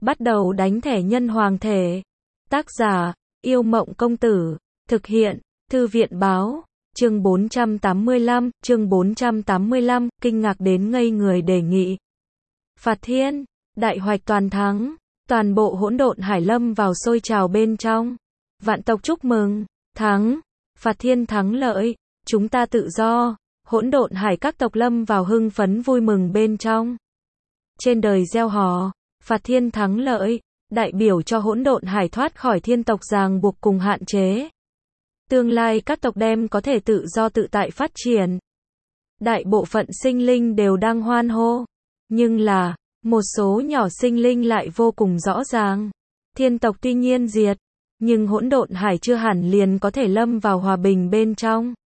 Bắt đầu đánh thẻ nhân hoàng thể. Tác giả, Yêu Mộng Công Tử. Thực hiện, Thư viện Báo. Chương 485, kinh ngạc đến ngây người đề nghị. Phạt Thiên, đại hoạch toàn thắng. Toàn bộ hỗn độn hải lâm vào sôi trào bên trong. Vạn tộc chúc mừng, thắng. Phạt Thiên thắng lợi, chúng ta tự do. Hỗn độn hải các tộc lâm vào hưng phấn vui mừng bên trong. Trên đời gieo hò, Phạt Thiên thắng lợi, đại biểu cho hỗn độn hải thoát khỏi thiên tộc ràng buộc cùng hạn chế. Tương lai các tộc đem có thể tự do tự tại phát triển. Đại bộ phận sinh linh đều đang hoan hô. Nhưng là, một số nhỏ sinh linh lại vô cùng rõ ràng. Thiên tộc tuy nhiên diệt, nhưng hỗn độn hải chưa hẳn liền có thể lâm vào hòa bình bên trong.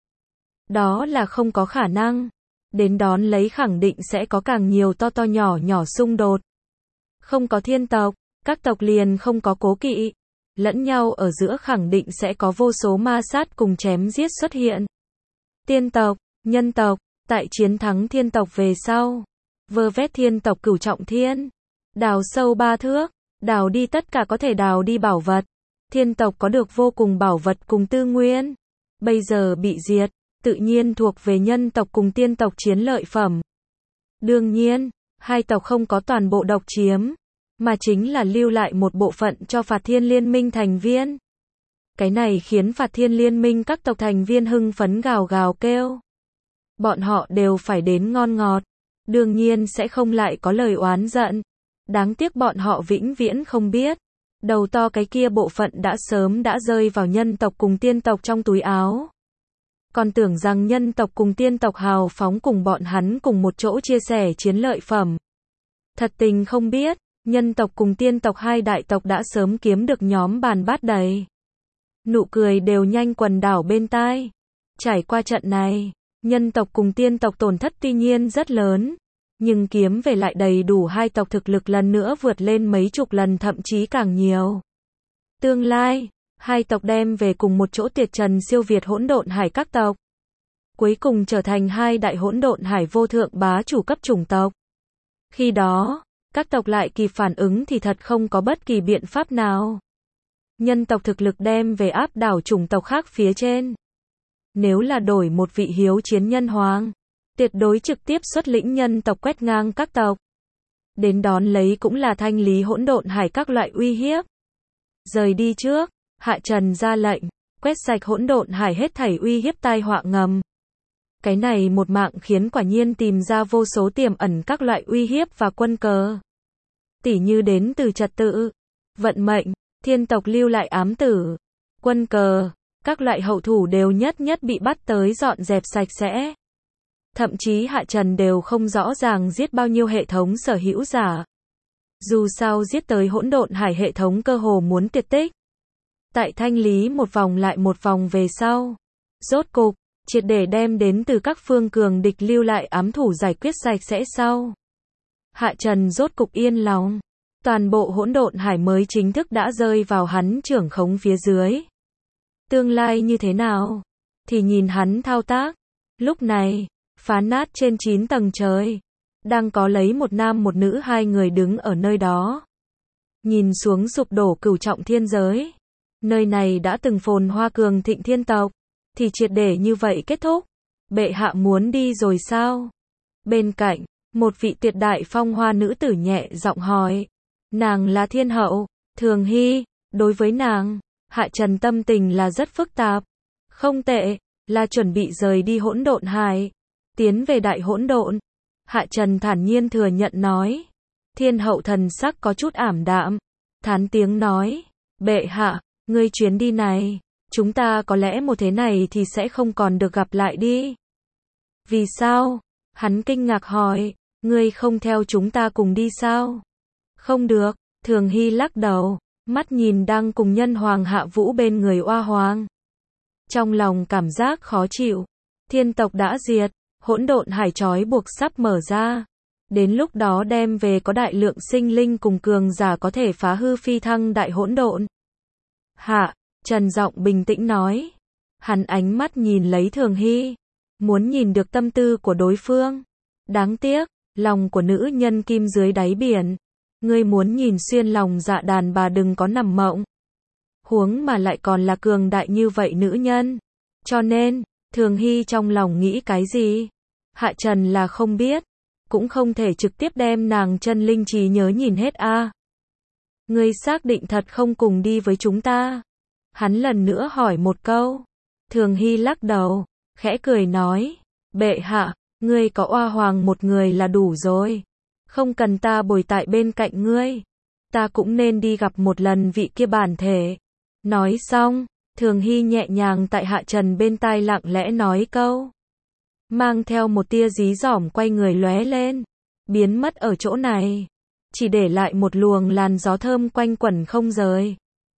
Đó là không có khả năng. Đến đón lấy khẳng định sẽ có càng nhiều to nhỏ nhỏ xung đột. Không có thiên tộc, các tộc liền không có cố kỵ. Lẫn nhau ở giữa khẳng định sẽ có vô số ma sát cùng chém giết xuất hiện. Tiên tộc, nhân tộc, tại chiến thắng thiên tộc về sau. Vơ vét thiên tộc cửu trọng thiên. Đào sâu 3 thước, đào đi tất cả có thể đào đi bảo vật. Thiên tộc có được vô cùng bảo vật cùng tư nguyên. Bây giờ bị diệt, tự nhiên thuộc về nhân tộc cùng tiên tộc chiến lợi phẩm. Đương nhiên, hai tộc không có toàn bộ độc chiếm, mà chính là lưu lại một bộ phận cho Phạt Thiên Liên minh thành viên. Cái này khiến Phạt Thiên Liên minh các tộc thành viên hưng phấn gào gào kêu. Bọn họ đều phải đến ngon ngọt, đương nhiên sẽ không lại có lời oán giận. Đáng tiếc bọn họ vĩnh viễn không biết, đầu to cái kia bộ phận đã sớm đã rơi vào nhân tộc cùng tiên tộc trong túi áo. Còn tưởng rằng nhân tộc cùng tiên tộc hào phóng cùng bọn hắn cùng một chỗ chia sẻ chiến lợi phẩm. Thật tình không biết, nhân tộc cùng tiên tộc hai đại tộc đã sớm kiếm được nhóm bàn bát đầy. Nụ cười đều nhanh quần đảo bên tai. Trải qua trận này, nhân tộc cùng tiên tộc tổn thất tuy nhiên rất lớn, nhưng kiếm về lại đầy đủ hai tộc thực lực lần nữa vượt lên mấy chục lần thậm chí càng nhiều. Tương lai, hai tộc đem về cùng một chỗ tiệt trần siêu việt hỗn độn hải các tộc. Cuối cùng trở thành hai đại hỗn độn hải vô thượng bá chủ cấp chủng tộc. Khi đó, các tộc lại kịp phản ứng thì thật không có bất kỳ biện pháp nào. Nhân tộc thực lực đem về áp đảo chủng tộc khác phía trên. Nếu là đổi một vị hiếu chiến nhân hoàng, tuyệt đối trực tiếp xuất lĩnh nhân tộc quét ngang các tộc. Đến đón lấy cũng là thanh lý hỗn độn hải các loại uy hiếp. Rời đi trước, Hạ Trần ra lệnh, quét sạch hỗn độn hải hết thảy uy hiếp tai họa ngầm. Cái này một mạng khiến quả nhiên tìm ra vô số tiềm ẩn các loại uy hiếp và quân cờ. Tỉ như đến từ trật tự, vận mệnh, thiên tộc lưu lại ám tử, quân cờ, các loại hậu thủ đều nhất nhất bị bắt tới dọn dẹp sạch sẽ. Thậm chí Hạ Trần đều không rõ ràng giết bao nhiêu hệ thống sở hữu giả. Dù sao giết tới hỗn độn hải hệ thống cơ hồ muốn tuyệt tích. Tại thanh lý một vòng lại một vòng về sau, rốt cục, triệt để đem đến từ các phương cường địch lưu lại ám thủ giải quyết sạch sẽ sau. Hạ Trần rốt cục yên lòng, toàn bộ hỗn độn hải mới chính thức đã rơi vào hắn trưởng khống phía dưới. Tương lai như thế nào? Thì nhìn hắn thao tác. Lúc này, phá nát trên 9 tầng trời, đang có lấy một nam một nữ hai người đứng ở nơi đó. Nhìn xuống sụp đổ cửu trọng thiên giới. Nơi này đã từng phồn hoa cường thịnh thiên tộc, thì triệt để như vậy kết thúc. Bệ hạ muốn đi rồi sao? Bên cạnh, một vị tuyệt đại phong hoa nữ tử nhẹ giọng hỏi. Nàng là thiên hậu, Thường Hy. Đối với nàng, Hạ Trần tâm tình là rất phức tạp. Không tệ, là chuẩn bị rời đi hỗn độn hải, tiến về đại hỗn độn. Hạ Trần thản nhiên thừa nhận nói. Thiên hậu thần sắc có chút ảm đạm, thán tiếng nói. Bệ hạ, ngươi chuyến đi này, chúng ta có lẽ một thế này thì sẽ không còn được gặp lại đi. Vì sao? Hắn kinh ngạc hỏi, ngươi không theo chúng ta cùng đi sao? Không được, Thường Hy lắc đầu, mắt nhìn đang cùng nhân hoàng Hạ Vũ bên người oa hoàng. Trong lòng cảm giác khó chịu, thiên tộc đã diệt, hỗn độn hải trói buộc sắp mở ra. Đến lúc đó đem về có đại lượng sinh linh cùng cường giả có thể phá hư phi thăng đại hỗn độn. Hạ Trần giọng bình tĩnh nói. Hắn ánh mắt nhìn lấy Thường Hy, muốn nhìn được tâm tư của đối phương. Đáng tiếc, lòng của nữ nhân kim dưới đáy biển, Ngươi muốn nhìn xuyên lòng dạ đàn bà đừng có nằm mộng. Huống mà lại còn là cường đại như vậy nữ nhân. Cho nên, Thường Hy trong lòng nghĩ cái gì? Hạ Trần là không biết, cũng không thể trực tiếp đem nàng chân linh trí nhớ nhìn hết a. Ngươi xác định thật không cùng đi với chúng ta? Hắn lần nữa hỏi một câu. Thường Hy lắc đầu, khẽ cười nói, bệ hạ, ngươi có oa hoàng một người là đủ rồi. Không cần ta bồi tại bên cạnh ngươi. Ta cũng nên đi gặp một lần vị kia bản thể. Nói xong, Thường Hy nhẹ nhàng tại Hạ Trần bên tai lặng lẽ nói câu. Mang theo một tia dí dỏm quay người lóe lên. Biến mất ở chỗ này. Chỉ để lại một luồng làn gió thơm quanh quẩn không rời.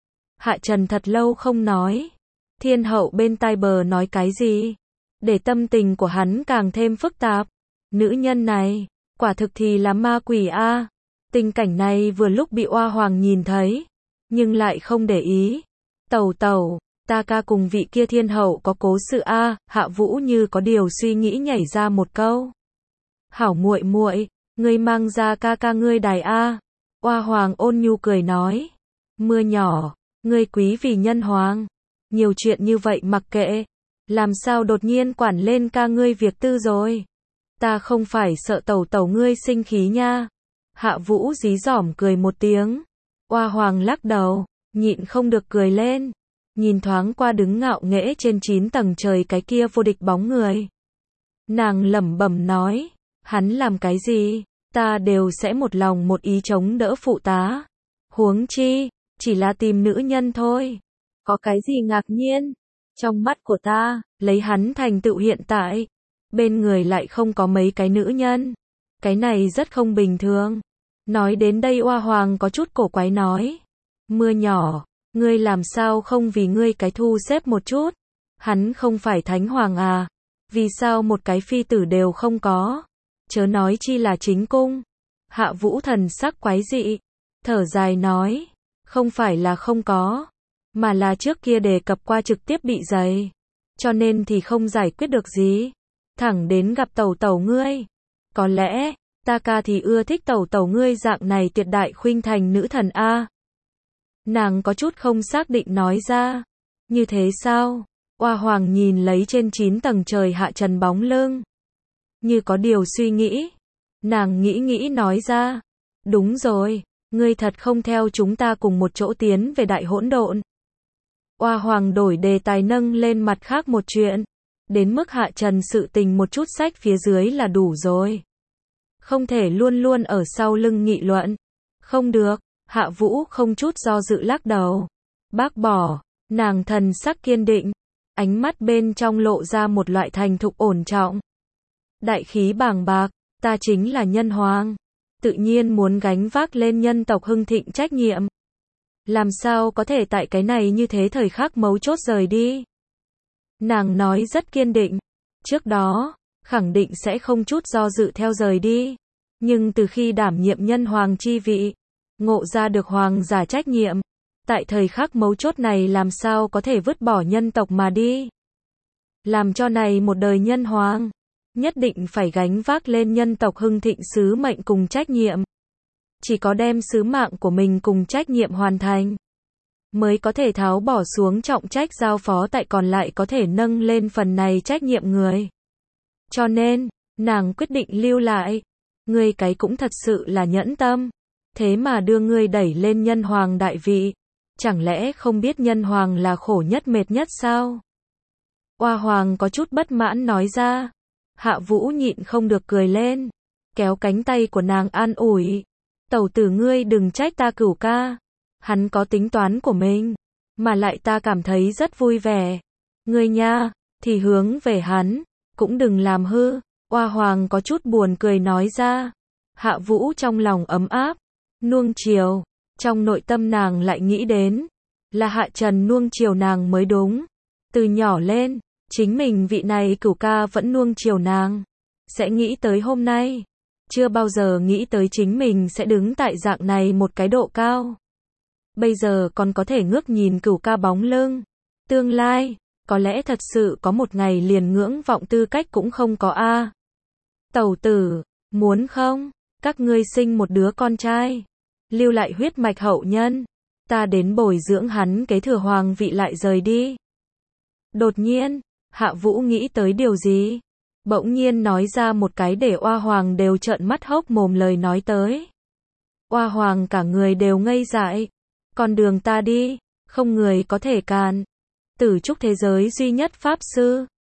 Hạ Trần thật lâu không nói. Thiên hậu bên tai bờ nói cái gì? Để tâm tình của hắn càng thêm phức tạp. Nữ nhân này, quả thực thì là ma quỷ a. Tình cảnh này vừa lúc bị oa hoàng nhìn thấy, nhưng lại không để ý. Tẩu tẩu, ta ca cùng vị kia thiên hậu có cố sự a. Hạ Vũ như có điều suy nghĩ nhảy ra một câu. Hảo muội muội, ngươi mang ra ca ca ngươi đài a. Oa hoàng ôn nhu cười nói. Mưa nhỏ, ngươi quý vì nhân hoàng. Nhiều chuyện như vậy mặc kệ. Làm sao đột nhiên quản lên ca ngươi việc tư rồi? Ta không phải sợ tẩu tẩu ngươi sinh khí nha. Hạ Vũ dí dỏm cười một tiếng. Oa hoàng lắc đầu, nhịn không được cười lên. Nhìn thoáng qua đứng ngạo nghễ trên 9 tầng trời cái kia vô địch bóng người. Nàng lẩm bẩm nói, hắn làm cái gì, ta đều sẽ một lòng một ý chống đỡ phụ tá. Huống chi, chỉ là tìm nữ nhân thôi. Có cái gì ngạc nhiên? Trong mắt của ta, lấy hắn thành tựu hiện tại, bên người lại không có mấy cái nữ nhân. Cái này rất không bình thường. Nói đến đây oa hoàng có chút cổ quái nói. Mưa nhỏ, ngươi làm sao không vì ngươi cái thu xếp một chút? Hắn không phải thánh hoàng à? Vì sao một cái phi tử đều không có? Chớ nói chi là chính cung. Hạ Vũ thần sắc quái dị, thở dài nói. Không phải là không có, mà là trước kia đề cập qua trực tiếp bị dày. Cho nên thì không giải quyết được gì. Thẳng đến gặp tẩu tẩu ngươi. Có lẽ, ta ca thì ưa thích tẩu tẩu ngươi dạng này tuyệt đại khuynh thành nữ thần a. Nàng có chút không xác định nói ra. Như thế sao? Oa hoàng nhìn lấy trên 9 tầng trời Hạ Trần bóng lưng. Như có điều suy nghĩ. Nàng nghĩ nói ra. Đúng rồi, ngươi thật không theo chúng ta cùng một chỗ tiến về đại hỗn độn. Oa hoàng đổi đề tài nâng lên mặt khác một chuyện. Đến mức Hạ Trần sự tình một chút sách phía dưới là đủ rồi. Không thể luôn luôn ở sau lưng nghị luận. Không được, Hạ Vũ không chút do dự lắc đầu. Bác bỏ, nàng thần sắc kiên định. Ánh mắt bên trong lộ ra một loại thành thục ổn trọng. Đại khí bàng bạc, ta chính là nhân hoàng. Tự nhiên muốn gánh vác lên nhân tộc hưng thịnh trách nhiệm. Làm sao có thể tại cái này như thế thời khắc mấu chốt rời đi. Nàng nói rất kiên định. Trước đó, khẳng định sẽ không chút do dự theo rời đi. Nhưng từ khi đảm nhiệm nhân hoàng chi vị, ngộ ra được hoàng giả trách nhiệm, tại thời khắc mấu chốt này làm sao có thể vứt bỏ nhân tộc mà đi. Làm cho này một đời nhân hoàng, nhất định phải gánh vác lên nhân tộc hưng thịnh sứ mệnh cùng trách nhiệm. Chỉ có đem sứ mạng của mình cùng trách nhiệm hoàn thành, mới có thể tháo bỏ xuống trọng trách giao phó tại còn lại có thể nâng lên phần này trách nhiệm người. Cho nên, nàng quyết định lưu lại. Ngươi cái cũng thật sự là nhẫn tâm. Thế mà đưa ngươi đẩy lên nhân hoàng đại vị. Chẳng lẽ không biết nhân hoàng là khổ nhất mệt nhất sao? Oa hoàng có chút bất mãn nói ra. Hạ Vũ nhịn không được cười lên. Kéo cánh tay của nàng an ủi. Tẩu tử ngươi đừng trách ta cửu ca. Hắn có tính toán của mình. Mà lại ta cảm thấy rất vui vẻ. Ngươi nha, thì hướng về hắn. Cũng đừng làm hư. Oa hoàng có chút buồn cười nói ra. Hạ Vũ trong lòng ấm áp. Nuông chiều. Trong nội tâm nàng lại nghĩ đến. Là Hạ Trần nuông chiều nàng mới đúng. Từ nhỏ lên, chính mình vị này cửu ca vẫn nuông chiều nàng. Sẽ nghĩ tới hôm nay. Chưa bao giờ nghĩ tới chính mình sẽ đứng tại dạng này một cái độ cao. Bây giờ còn có thể ngước nhìn cửu ca bóng lưng. Tương lai, có lẽ thật sự có một ngày liền ngưỡng vọng tư cách cũng không có a. Tẩu tử, muốn không? Các ngươi sinh một đứa con trai. lưu lại huyết mạch hậu nhân, ta đến bồi dưỡng hắn kế thừa hoàng vị lại rời đi. Đột nhiên, Hạ Vũ nghĩ tới điều gì, bỗng nhiên nói ra một cái để Oa Hoàng đều trợn mắt hốc mồm lời nói tới. Oa Hoàng cả người đều ngây dại, con đường ta đi, không người có thể cản. Tử trúc thế giới duy nhất pháp sư,